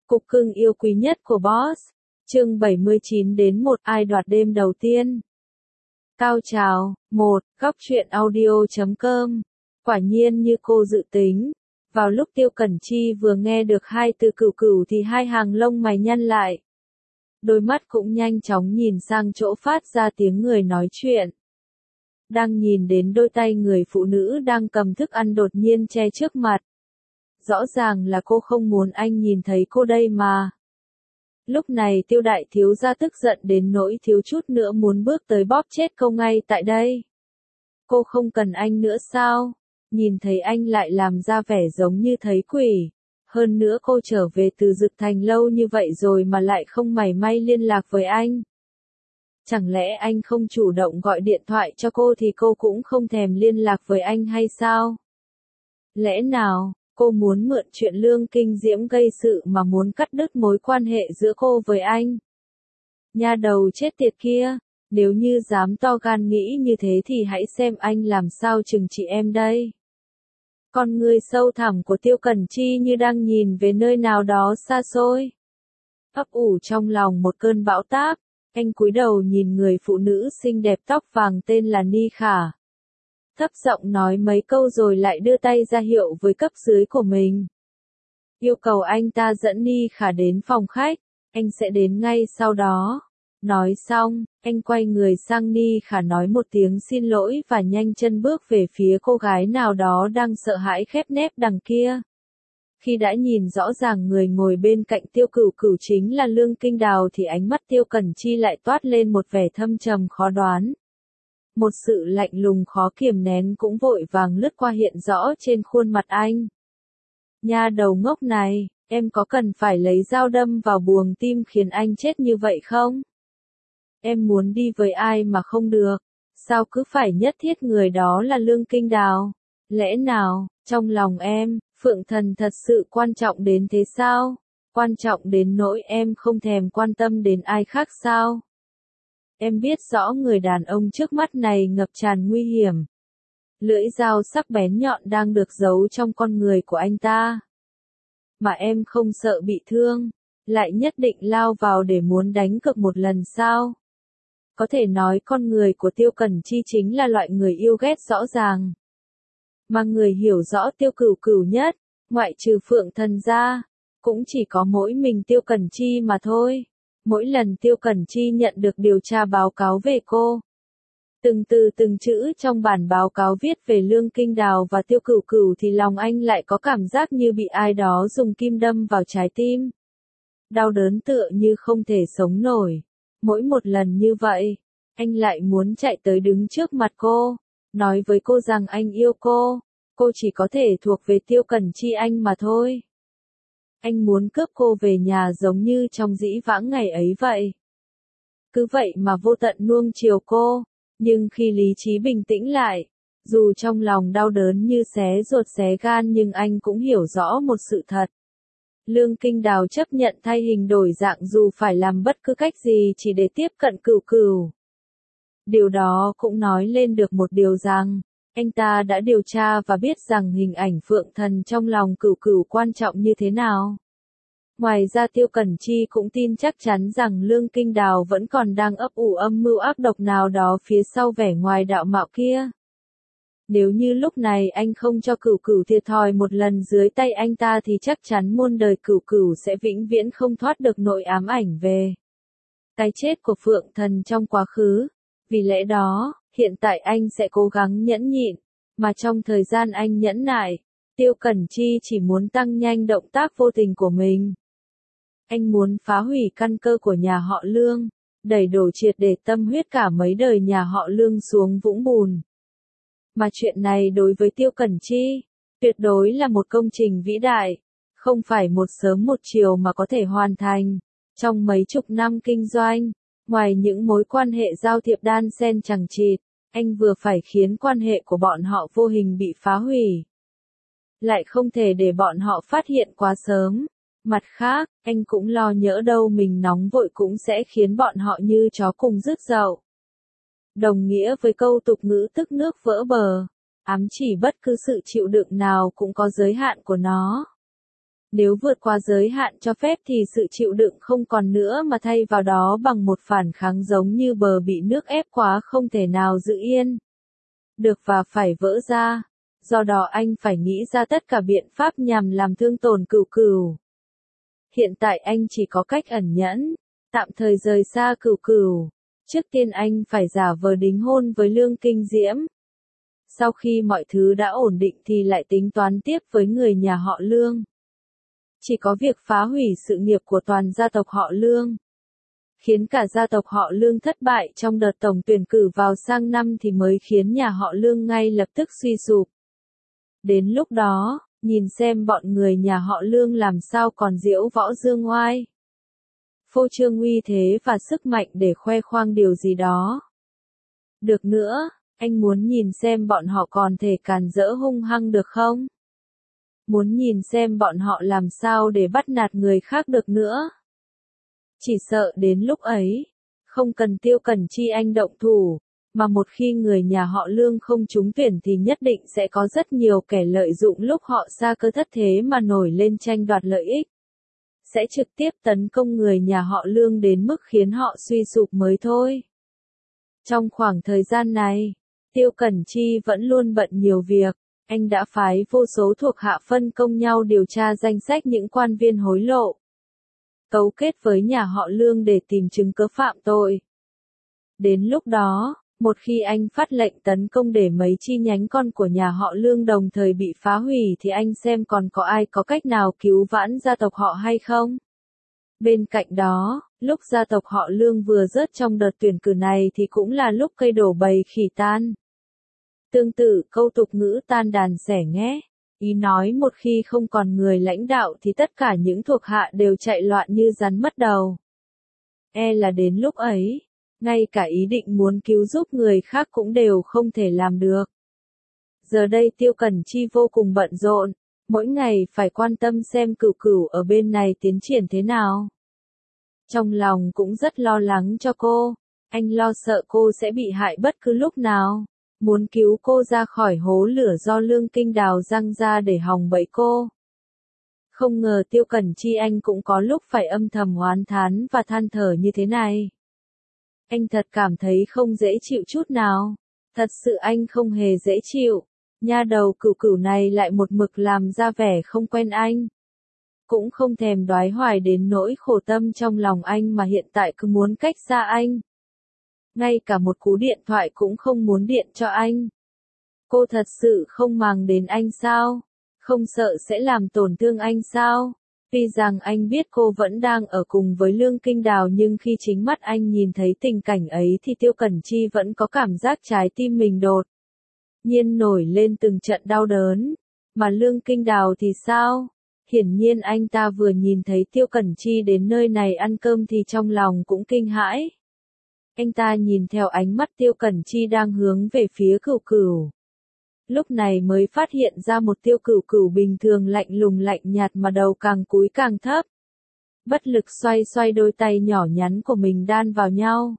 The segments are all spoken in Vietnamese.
Cục cưng yêu quý nhất của boss. Chương 79 đến 1 ai đoạt đêm đầu tiên. Cao trào, 1, góc truyện audio.com. Quả nhiên như cô dự tính. Vào lúc Tiêu Cẩn Chi vừa nghe được hai từ cửu cửu thì hai hàng lông mày nhăn lại. Đôi mắt cũng nhanh chóng nhìn sang chỗ phát ra tiếng người nói chuyện. Đang nhìn đến đôi tay người phụ nữ đang cầm thức ăn đột nhiên che trước mặt. Rõ ràng là cô không muốn anh nhìn thấy cô đây mà. Lúc này Tiêu đại thiếu gia tức giận đến nỗi thiếu chút nữa muốn bước tới bóp chết cô ngay tại đây. Cô không cần anh nữa sao? Nhìn thấy anh lại làm ra vẻ giống như thấy quỷ. Hơn nữa cô trở về từ Dực Thành lâu như vậy rồi mà lại không mảy may liên lạc với anh. Chẳng lẽ anh không chủ động gọi điện thoại cho cô thì cô cũng không thèm liên lạc với anh hay sao? Lẽ nào, cô muốn mượn chuyện Lương Kinh Diễm gây sự mà muốn cắt đứt mối quan hệ giữa cô với anh? Nha đầu chết tiệt kia, nếu như dám to gan nghĩ như thế thì hãy xem anh làm sao trừng trị em đây. Con người sâu thẳm của Tiêu Cẩn Chi như đang nhìn về nơi nào đó xa xôi. Ấp ủ trong lòng một cơn bão táp, anh cúi đầu nhìn người phụ nữ xinh đẹp tóc vàng tên là Ni Khả. Thấp giọng nói mấy câu rồi lại đưa tay ra hiệu với cấp dưới của mình. Yêu cầu anh ta dẫn Ni Khả đến phòng khách, anh sẽ đến ngay sau đó. Nói xong, anh quay người sang Ni Khả nói một tiếng xin lỗi và nhanh chân bước về phía cô gái nào đó đang sợ hãi khép nép đằng kia. Khi đã nhìn rõ ràng người ngồi bên cạnh Tiêu Cửu Cửu chính là Lương Kinh Đào thì ánh mắt Tiêu Cẩn Chi lại toát lên một vẻ thâm trầm khó đoán. Một sự lạnh lùng khó kiềm nén cũng vội vàng lướt qua hiện rõ trên khuôn mặt anh. Nha đầu ngốc này, em có cần phải lấy dao đâm vào buồng tim khiến anh chết như vậy không? Em muốn đi với ai mà không được? Sao cứ phải nhất thiết người đó là Lương Kinh Đào? Lẽ nào, trong lòng em, Phượng Thần thật sự quan trọng đến thế sao? Quan trọng đến nỗi em không thèm quan tâm đến ai khác sao? Em biết rõ người đàn ông trước mắt này ngập tràn nguy hiểm. Lưỡi dao sắc bén nhọn đang được giấu trong con người của anh ta. Mà em không sợ bị thương, lại nhất định lao vào để muốn đánh cược một lần sao? Có thể nói con người của Tiêu Cẩn Chi chính là loại người yêu ghét rõ ràng. Mà người hiểu rõ Tiêu Cửu Cửu nhất, ngoại trừ Phượng Thần ra, cũng chỉ có mỗi mình Tiêu Cẩn Chi mà thôi. Mỗi lần Tiêu Cẩn Chi nhận được điều tra báo cáo về cô, từng từ từng chữ trong bản báo cáo viết về Lương Kinh Đào và Tiêu Cửu Cửu thì lòng anh lại có cảm giác như bị ai đó dùng kim đâm vào trái tim. Đau đớn tựa như không thể sống nổi. Mỗi một lần như vậy, anh lại muốn chạy tới đứng trước mặt cô, nói với cô rằng anh yêu cô chỉ có thể thuộc về Tiêu Cẩn Chi anh mà thôi. Anh muốn cướp cô về nhà giống như trong dĩ vãng ngày ấy vậy. Cứ vậy mà vô tận nuông chiều cô, nhưng khi lý trí bình tĩnh lại, dù trong lòng đau đớn như xé ruột xé gan nhưng anh cũng hiểu rõ một sự thật. Lương Kinh Đào chấp nhận thay hình đổi dạng dù phải làm bất cứ cách gì chỉ để tiếp cận Cửu Cửu. Điều đó cũng nói lên được một điều rằng, anh ta đã điều tra và biết rằng hình ảnh Phượng Thần trong lòng Cửu Cửu quan trọng như thế nào. Ngoài ra Tiêu Cẩn Chi cũng tin chắc chắn rằng Lương Kinh Đào vẫn còn đang ấp ủ âm mưu ác độc nào đó phía sau vẻ ngoài đạo mạo kia. Nếu như lúc này anh không cho Cửu Cửu thiệt thòi một lần dưới tay anh ta thì chắc chắn muôn đời Cửu Cửu sẽ vĩnh viễn không thoát được nỗi ám ảnh về cái chết của Phượng Thần trong quá khứ. Vì lẽ đó, hiện tại anh sẽ cố gắng nhẫn nhịn, mà trong thời gian anh nhẫn nại, Tiêu Cẩn Chi chỉ muốn tăng nhanh động tác vô tình của mình. Anh muốn phá hủy căn cơ của nhà họ Lương, đẩy đổ triệt để tâm huyết cả mấy đời nhà họ Lương xuống vũng bùn. Mà chuyện này đối với Tiêu Cẩn Chi, tuyệt đối là một công trình vĩ đại, không phải một sớm một chiều mà có thể hoàn thành. Trong mấy chục năm kinh doanh, ngoài những mối quan hệ giao thiệp đan xen chằng chịt, anh vừa phải khiến quan hệ của bọn họ vô hình bị phá hủy. Lại không thể để bọn họ phát hiện quá sớm. Mặt khác, anh cũng lo nhỡ đâu mình nóng vội cũng sẽ khiến bọn họ như chó cùng rứt dậu. Đồng nghĩa với câu tục ngữ tức nước vỡ bờ, ám chỉ bất cứ sự chịu đựng nào cũng có giới hạn của nó. Nếu vượt qua giới hạn cho phép thì sự chịu đựng không còn nữa mà thay vào đó bằng một phản kháng giống như bờ bị nước ép quá không thể nào giữ yên được và phải vỡ ra. Do đó anh phải nghĩ ra tất cả biện pháp nhằm làm thương tổn Cửu Cửu. Hiện tại anh chỉ có cách ẩn nhẫn, tạm thời rời xa Cửu Cửu. Trước tiên anh phải giả vờ đính hôn với Lương Kinh Diễm. Sau khi mọi thứ đã ổn định thì lại tính toán tiếp với người nhà họ Lương. Chỉ có việc phá hủy sự nghiệp của toàn gia tộc họ Lương, khiến cả gia tộc họ Lương thất bại trong đợt tổng tuyển cử vào sang năm thì mới khiến nhà họ Lương ngay lập tức suy sụp. Đến lúc đó, nhìn xem bọn người nhà họ Lương làm sao còn diễu võ dương oai, phô trương uy thế và sức mạnh để khoe khoang điều gì đó. Được nữa, anh muốn nhìn xem bọn họ còn thể càn rỡ hung hăng được không? Muốn nhìn xem bọn họ làm sao để bắt nạt người khác được nữa. Chỉ sợ đến lúc ấy, không cần Tiêu Cẩn Chi anh động thủ, mà một khi người nhà họ Lương không trúng tuyển thì nhất định sẽ có rất nhiều kẻ lợi dụng lúc họ sa cơ thất thế mà nổi lên tranh đoạt lợi ích. Sẽ trực tiếp tấn công người nhà họ Lương đến mức khiến họ suy sụp mới thôi. Trong khoảng thời gian này, Tiêu Cẩn Chi vẫn luôn bận nhiều việc. Anh đã phái vô số thuộc hạ phân công nhau điều tra danh sách những quan viên hối lộ, cấu kết với nhà họ Lương để tìm chứng cớ phạm tội. Đến lúc đó, một khi anh phát lệnh tấn công để mấy chi nhánh con của nhà họ Lương đồng thời bị phá hủy thì anh xem còn có ai có cách nào cứu vãn gia tộc họ hay không. Bên cạnh đó, lúc gia tộc họ Lương vừa rớt trong đợt tuyển cử này thì cũng là lúc cây đổ bầy khỉ tan. Tương tự câu tục ngữ tan đàn xẻ nghé, ý nói một khi không còn người lãnh đạo thì tất cả những thuộc hạ đều chạy loạn như rắn mất đầu. Là đến lúc ấy, ngay cả ý định muốn cứu giúp người khác cũng đều không thể làm được. Giờ đây Tiêu Cẩn Chi vô cùng bận rộn, mỗi ngày phải quan tâm xem Cửu Cửu ở bên này tiến triển thế nào. Trong lòng cũng rất lo lắng cho cô, anh lo sợ cô sẽ bị hại bất cứ lúc nào. Muốn cứu cô ra khỏi hố lửa do Lương Kinh đào răng ra để hòng bẫy cô. Không ngờ Tiêu Cẩn Chi anh cũng có lúc phải âm thầm oán thán và than thở như thế này. Anh thật cảm thấy không dễ chịu chút nào. Thật sự anh không hề dễ chịu. Nha đầu Cửu Cửu này lại một mực làm ra vẻ không quen anh. Cũng không thèm đoái hoài đến nỗi khổ tâm trong lòng anh mà hiện tại cứ muốn cách xa anh. Ngay cả một cú điện thoại cũng không muốn điện cho anh. Cô thật sự không màng đến anh sao? Không sợ sẽ làm tổn thương anh sao? Tuy rằng anh biết cô vẫn đang ở cùng với Lương Kinh Đào nhưng khi chính mắt anh nhìn thấy tình cảnh ấy thì Tiêu Cẩn Chi vẫn có cảm giác trái tim mình đột nhiên nổi lên từng trận đau đớn. Mà Lương Kinh Đào thì sao? Hiển nhiên anh ta vừa nhìn thấy Tiêu Cẩn Chi đến nơi này ăn cơm thì trong lòng cũng kinh hãi. Anh ta nhìn theo ánh mắt Tiêu Cẩn Chi đang hướng về phía Cửu Cửu. Lúc này mới phát hiện ra một Tiêu Cửu Cửu bình thường lạnh lùng lạnh nhạt mà đầu càng cúi càng thấp. Bất lực xoay xoay đôi tay nhỏ nhắn của mình đan vào nhau.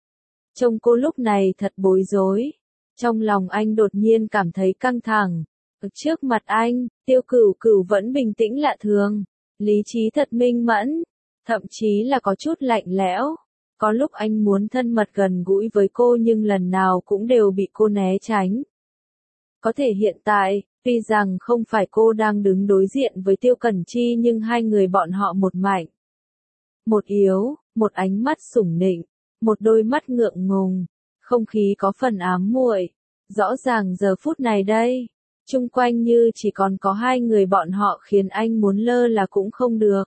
Trông cô lúc này thật bối rối. Trong lòng anh đột nhiên cảm thấy căng thẳng. Ở trước mặt anh, Tiêu Cửu Cửu vẫn bình tĩnh lạ thường. Lý trí thật minh mẫn. Thậm chí là có chút lạnh lẽo. Có lúc anh muốn thân mật gần gũi với cô nhưng lần nào cũng đều bị cô né tránh. Có thể hiện tại, tuy rằng không phải cô đang đứng đối diện với Tiêu Cẩn Chi nhưng hai người bọn họ một mạnh, một yếu, một ánh mắt sủng nịnh, một đôi mắt ngượng ngùng, không khí có phần ám muội. Rõ ràng giờ phút này đây, chung quanh như chỉ còn có hai người bọn họ khiến anh muốn lơ là cũng không được.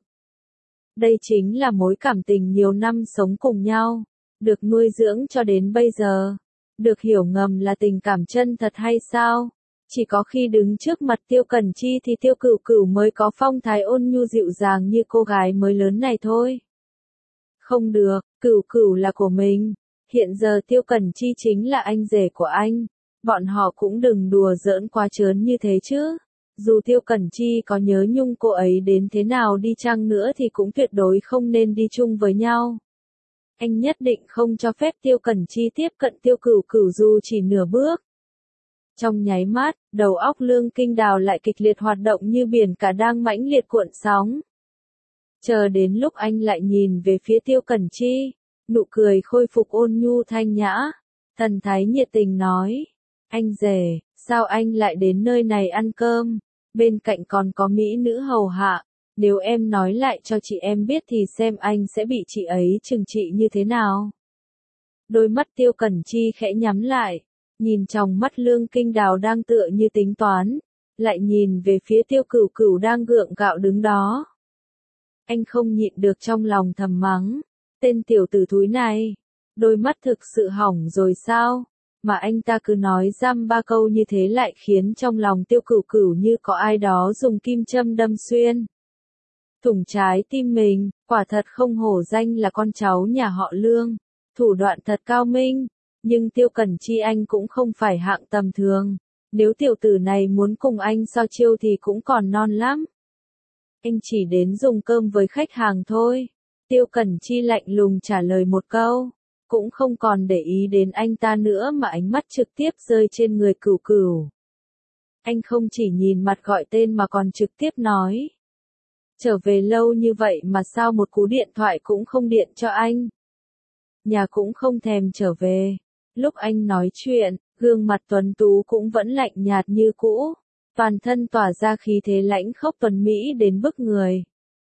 Đây chính là mối cảm tình nhiều năm sống cùng nhau, được nuôi dưỡng cho đến bây giờ. Được hiểu ngầm là tình cảm chân thật hay sao? Chỉ có khi đứng trước mặt Tiêu Cẩn Chi thì Tiêu Cửu Cửu mới có phong thái ôn nhu dịu dàng như cô gái mới lớn này thôi. Không được, Cửu Cửu là của mình. Hiện giờ Tiêu Cẩn Chi chính là anh rể của anh. Bọn họ cũng đừng đùa giỡn quá trớn như thế chứ. Dù Tiêu Cẩn Chi có nhớ nhung cô ấy đến thế nào đi chăng nữa thì cũng tuyệt đối không nên đi chung với nhau. Anh nhất định không cho phép Tiêu Cẩn Chi tiếp cận Tiêu Cửu Cửu dù chỉ nửa bước. Trong nháy mắt, đầu óc Lương Kinh Đào lại kịch liệt hoạt động như biển cả đang mãnh liệt cuộn sóng. Chờ đến lúc anh lại nhìn về phía Tiêu Cẩn Chi, nụ cười khôi phục ôn nhu thanh nhã, thần thái nhiệt tình nói, anh rể, sao anh lại đến nơi này ăn cơm, bên cạnh còn có mỹ nữ hầu hạ, nếu em nói lại cho chị em biết thì xem anh sẽ bị chị ấy trừng trị như thế nào. Đôi mắt Tiêu Cẩn Chi khẽ nhắm lại, nhìn trong mắt Lương Kinh Đào đang tựa như tính toán, lại nhìn về phía Tiêu Cửu Cửu đang gượng gạo đứng đó. Anh không nhịn được trong lòng thầm mắng, tên tiểu tử thúi này, đôi mắt thực sự hỏng rồi sao, mà anh ta cứ nói dăm ba câu như thế lại khiến trong lòng Tiêu Cửu Cửu như có ai đó dùng kim châm đâm xuyên. Thủng trái tim mình, quả thật không hổ danh là con cháu nhà họ Lương, thủ đoạn thật cao minh, nhưng Tiêu Cẩn Chi anh cũng không phải hạng tầm thường, nếu tiểu tử này muốn cùng anh so chiêu thì cũng còn non lắm. Anh chỉ đến dùng cơm với khách hàng thôi. Tiêu Cẩn Chi lạnh lùng trả lời một câu, cũng không còn để ý đến anh ta nữa mà ánh mắt trực tiếp rơi trên người Cửu Cửu. Anh không chỉ nhìn mặt gọi tên mà còn trực tiếp nói. Trở về lâu như vậy mà sao một cú điện thoại cũng không điện cho anh. Nhà cũng không thèm trở về. Lúc anh nói chuyện, gương mặt tuấn tú cũng vẫn lạnh nhạt như cũ. Toàn thân tỏa ra khí thế lãnh khốc tuấn mỹ đến bức người.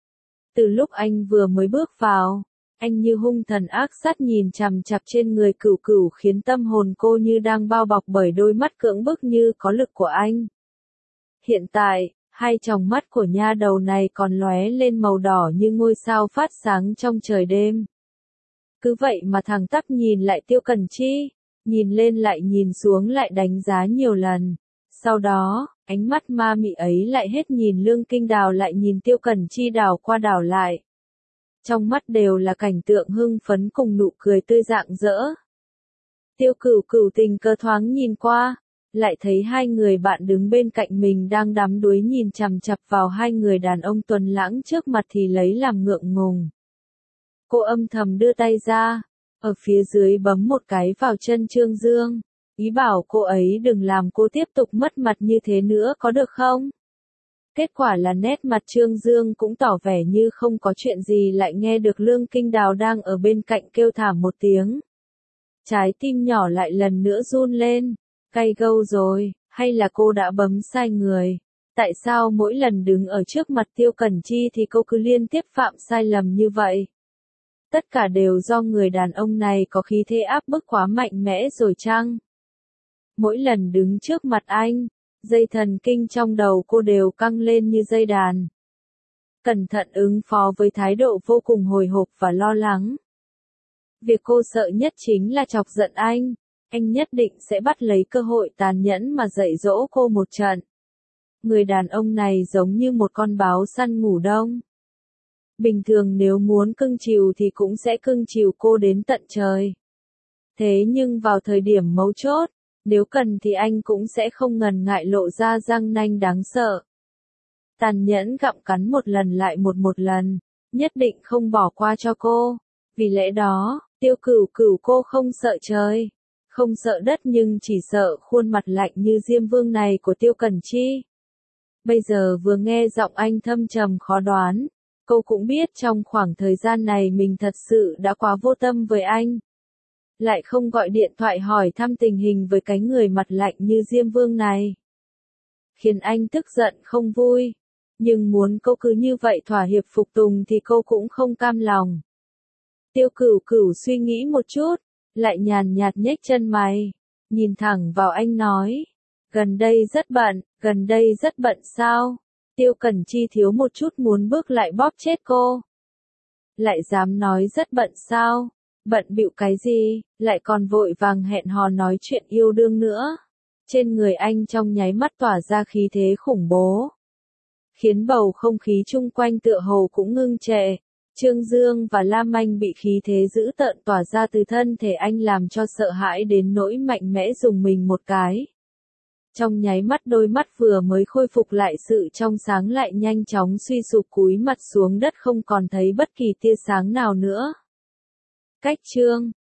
Từ lúc anh vừa mới bước vào, anh như hung thần ác sát nhìn chằm chằm trên người Cửu Cửu khiến tâm hồn cô như đang bao bọc bởi đôi mắt cưỡng bức như có lực của anh. Hiện tại, hai tròng mắt của nha đầu này còn lóe lên màu đỏ như ngôi sao phát sáng trong trời đêm. Cứ vậy mà thẳng tắp nhìn lại Tiêu Cẩn Chi, nhìn lên lại nhìn xuống lại đánh giá nhiều lần. Sau đó, ánh mắt ma mị ấy lại hết nhìn Lương Kinh Đào lại nhìn Tiêu Cẩn Chi đảo qua đảo lại. Trong mắt đều là cảnh tượng hưng phấn cùng nụ cười tươi rạng rỡ. Tiêu Cửu Cửu tình cờ thoáng nhìn qua, lại thấy hai người bạn đứng bên cạnh mình đang đắm đuối nhìn chằm chằm vào hai người đàn ông tuấn lãng trước mặt thì lấy làm ngượng ngùng. Cô âm thầm đưa tay ra, ở phía dưới bấm một cái vào chân Trương Dương, ý bảo cô ấy đừng làm cô tiếp tục mất mặt như thế nữa có được không? Kết quả là nét mặt Trương Dương cũng tỏ vẻ như không có chuyện gì lại nghe được Lương Kinh Đào đang ở bên cạnh kêu thảm một tiếng. Trái tim nhỏ lại lần nữa run lên, cay gâu rồi, hay là cô đã bấm sai người? Tại sao mỗi lần đứng ở trước mặt Tiêu Cẩn Chi thì cô cứ liên tiếp phạm sai lầm như vậy? Tất cả đều do người đàn ông này có khí thế áp bức quá mạnh mẽ rồi chăng? Mỗi lần đứng trước mặt anh, dây thần kinh trong đầu cô đều căng lên như dây đàn. Cẩn thận ứng phó với thái độ vô cùng hồi hộp và lo lắng. Việc cô sợ nhất chính là chọc giận anh nhất định sẽ bắt lấy cơ hội tàn nhẫn mà dạy dỗ cô một trận. Người đàn ông này giống như một con báo săn ngủ đông. Bình thường nếu muốn cưng chiều thì cũng sẽ cưng chiều cô đến tận trời. Thế nhưng vào thời điểm mấu chốt, nếu cần thì anh cũng sẽ không ngần ngại lộ ra răng nanh đáng sợ. Tàn nhẫn gặm cắn một lần lại một lần, nhất định không bỏ qua cho cô. Vì lẽ đó, Tiêu Cửu Cửu cô không sợ trời, không sợ đất nhưng chỉ sợ khuôn mặt lạnh như Diêm Vương này của Tiêu Cẩn Chi. Bây giờ vừa nghe giọng anh thâm trầm khó đoán, cô cũng biết trong khoảng thời gian này mình thật sự đã quá vô tâm với anh. Lại không gọi điện thoại hỏi thăm tình hình với cái người mặt lạnh như Diêm Vương này. Khiến anh tức giận không vui. Nhưng muốn cô cứ như vậy thỏa hiệp phục tùng thì cô cũng không cam lòng. Tiêu Cửu Cửu suy nghĩ một chút, lại nhàn nhạt nhếch chân mày, nhìn thẳng vào anh nói. Gần đây rất bận sao? Tiêu Cẩn Chi thiếu một chút muốn bước lại bóp chết cô. Lại dám nói rất bận sao? Bận bịu cái gì, lại còn vội vàng hẹn hò nói chuyện yêu đương nữa. Trên người anh trong nháy mắt tỏa ra khí thế khủng bố. Khiến bầu không khí chung quanh tựa hồ cũng ngưng trệ. Trương Dương và Lam Anh bị khí thế dữ tợn tỏa ra từ thân thể anh làm cho sợ hãi đến nỗi mạnh mẽ dùng mình một cái. Trong nháy mắt đôi mắt vừa mới khôi phục lại sự trong sáng lại nhanh chóng suy sụp cúi mặt xuống đất không còn thấy bất kỳ tia sáng nào nữa. Cách chương